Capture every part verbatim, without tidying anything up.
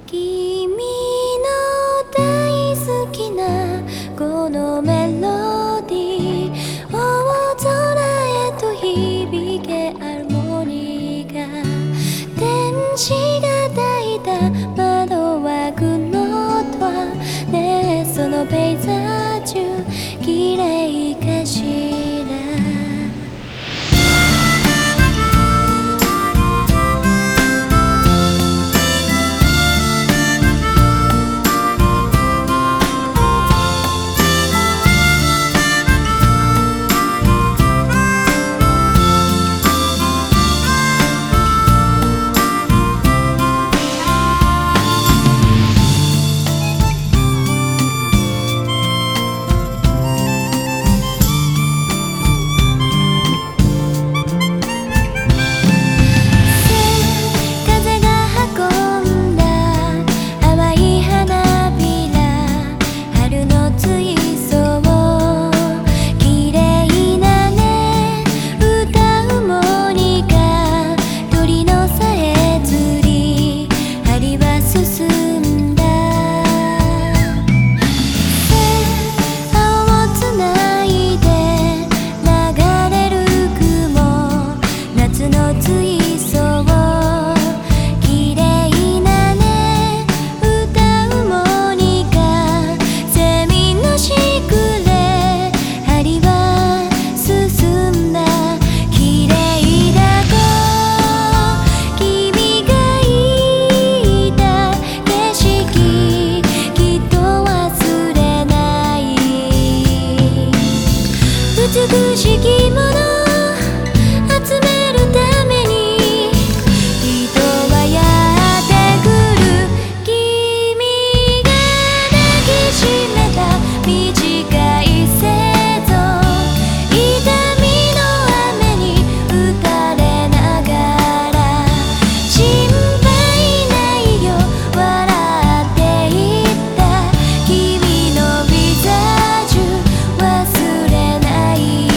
君の大好きなこのメロディー、大空へと響けハーモニーが、天使が抱いた窓枠のドアねえ、そのペイザージュ綺麗かしら。美しきもの集めるために人はやってくる。君が抱きしめた短い生存、痛みの雨に打たれながら心配ないよ笑っていった君のビザージュ忘れない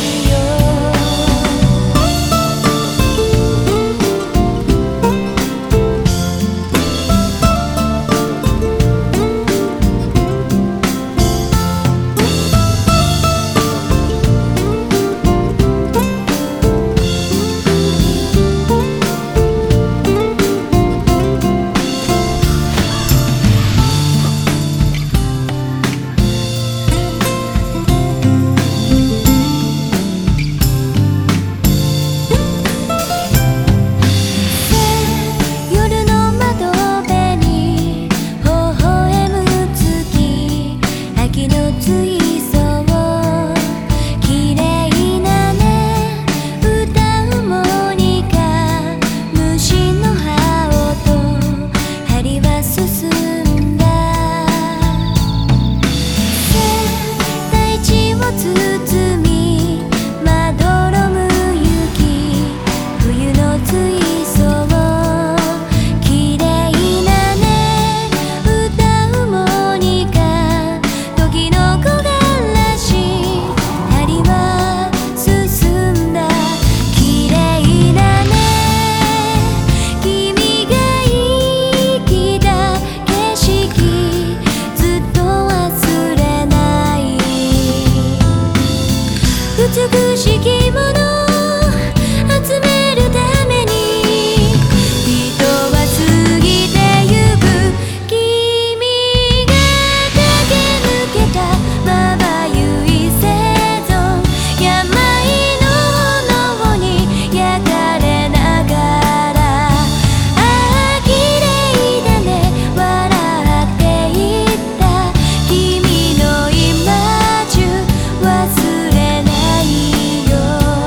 美しきもの集めるために人は過ぎてゆく。君が駆け抜けたまばゆい生存、病の炎に焼かれながら、ああ綺麗だね笑っていった君の今中忘れないよ。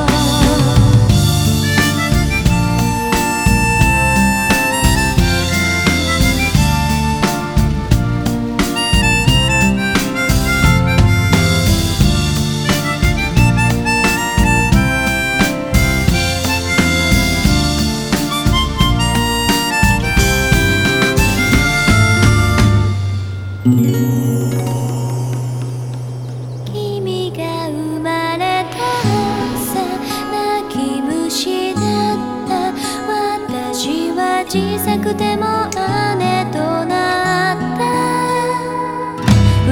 君が生まれた朝、泣き虫だった私は小さくても姉とな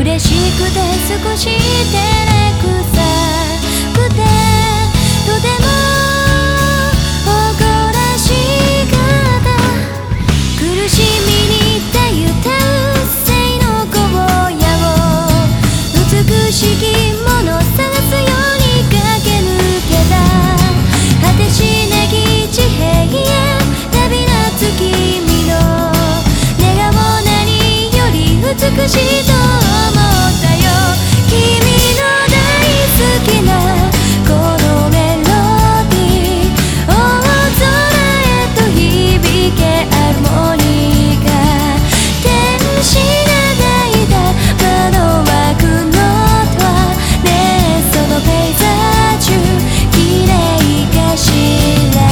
嬉しくて少し照れくさくてとても誇らしかった。苦しみにたゆたう生の荒野を美しきもの探すように駆け抜けた。果てしなき地平へ旅立つ君の笑顔何より美しいと思ったよ。君の大好きなこのメロディー、大空へと響けハーモニーが天使が抱いた窓枠のドアねえそのペイザージュ綺麗かしら。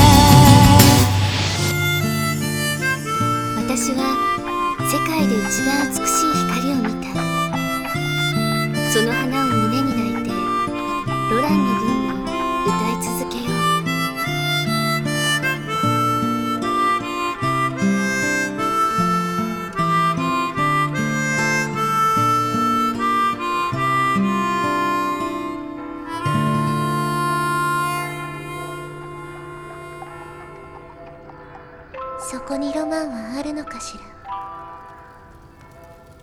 私は世界で一番美しい光を見た。その花を胸に抱いてロランの分を歌い続けよう。そこにロマンはあるのかしら。